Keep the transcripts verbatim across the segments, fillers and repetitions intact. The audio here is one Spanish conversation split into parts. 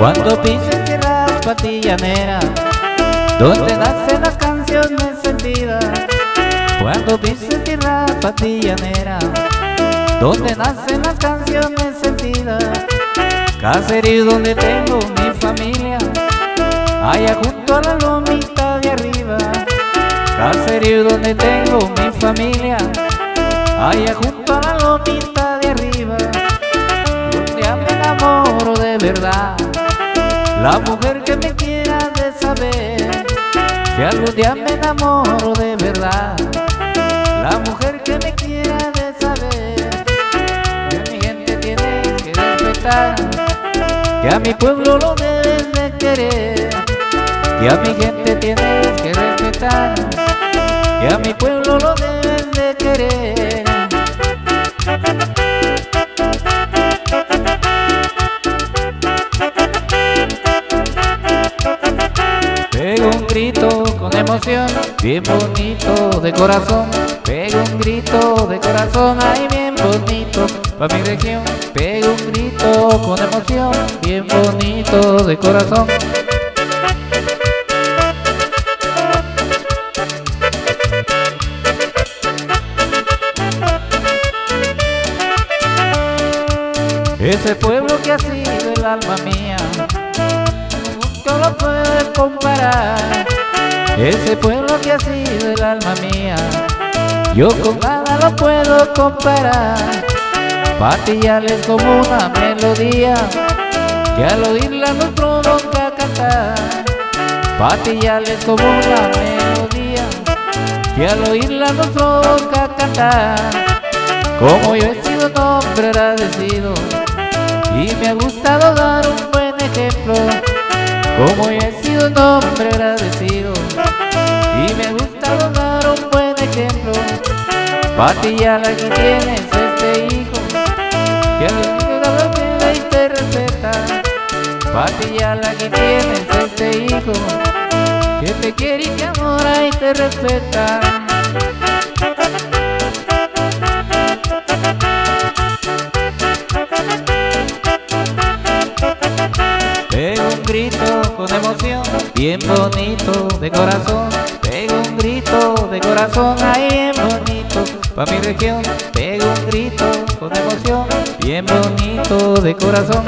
Cuando pises tierras patillaneras, donde nacen las canciones sentidas. Cuando pises tierras patillaneras, donde nacen las canciones sentidas. Caserío donde tengo mi familia, allá junto a la lomita de arriba. Caserío donde tengo mi familia, allá junto a la lomita de arriba. Un día me enamoro de verdad, la mujer que me quiera de saber. Si algún día me enamoro de verdad, la mujer que me quiera de saber. Que mi gente tiene que respetar, que a mi pueblo lo debes de querer. Que a mi gente tienes que respetar, que a mi pueblo lo debes de querer. Pego un grito con emoción, bien bonito de corazón. Pego un grito de corazón, ay bien bonito pa' mi región. Pego un grito con emoción, bien bonito de corazón. Ese pueblo que ha sido el alma mía, nunca lo puedes comparar. Ese pueblo que ha sido el alma mía, yo con nada lo puedo comparar. Patillales como una melodía, que al oírla nos provoca cantar. Patillales como una melodía, que al oírla nos provoca cantar. Como yo he sido un hombre agradecido y me ha gustado dar un buen ejemplo. Como yo he sido un hombre agradecido y me ha gustado dar un buen ejemplo. Patillal, aquí tienes este hijo, que a los hijos la quiere y te respeta. Patillal, aquí tienes este hijo, que te quiere y te amora y te respeta. Pego un grito con emoción, bien bonito de corazón. Pego un grito de corazón, ay bien bonito pa' mi región. Pego un grito con emoción, bien bonito de corazón.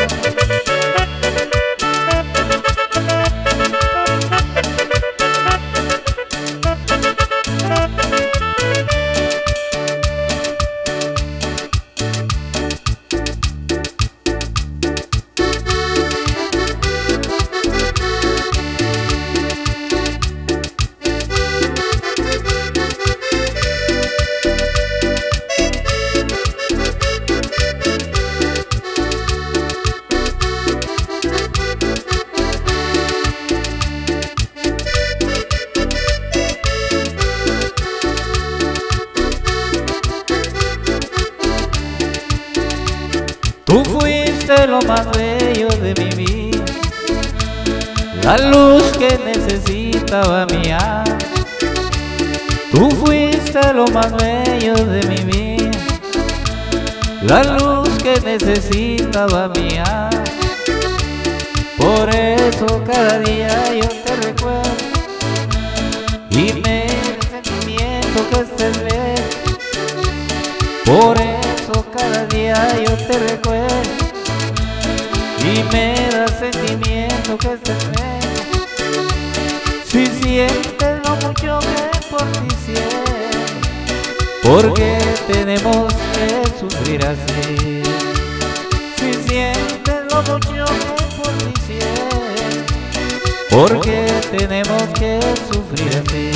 Tú fuiste lo más bello de mi vida, la luz que necesitaba mi alma. Tú fuiste lo más bello de mi vida, la luz que necesitaba mi alma. Por eso cada día yo te recuerdo y me da sentimiento que estés lejos. Por eso cada día yo te recuerdo y me da sentimiento que estés lejos. Si sientes lo mucho que por ti siento, porque tenemos que sufrir así. Si sientes lo mucho que por ti siento, porque tenemos que sufrir así.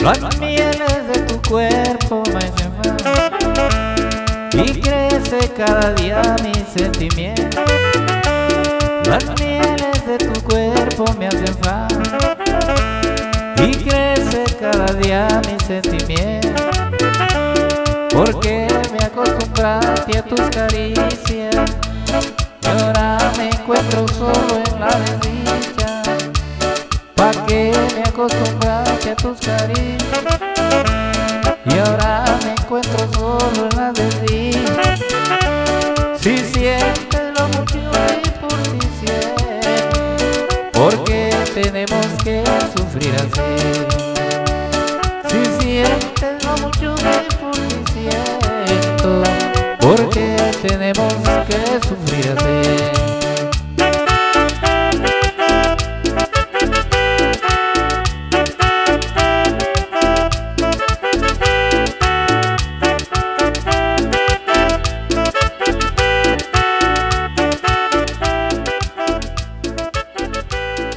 Las mieles de tu cuerpo me hacen falta y crece cada día mi sentimiento. Las mieles de tu cuerpo me hacen falta y crece cada día mi sentimiento, porque me acostumbraste a tus caricias y ahora me encuentro solo en la desdicha. ¿Pa' qué me acostumbraste a tus caricias y ahora me encuentro solo en la desdicha? Si sientes lo mucho que por ti siento, ¿por qué tenemos que sufrir así? Si sientes lo mucho que por ti siento, ¿por qué tenemos que sufrir así?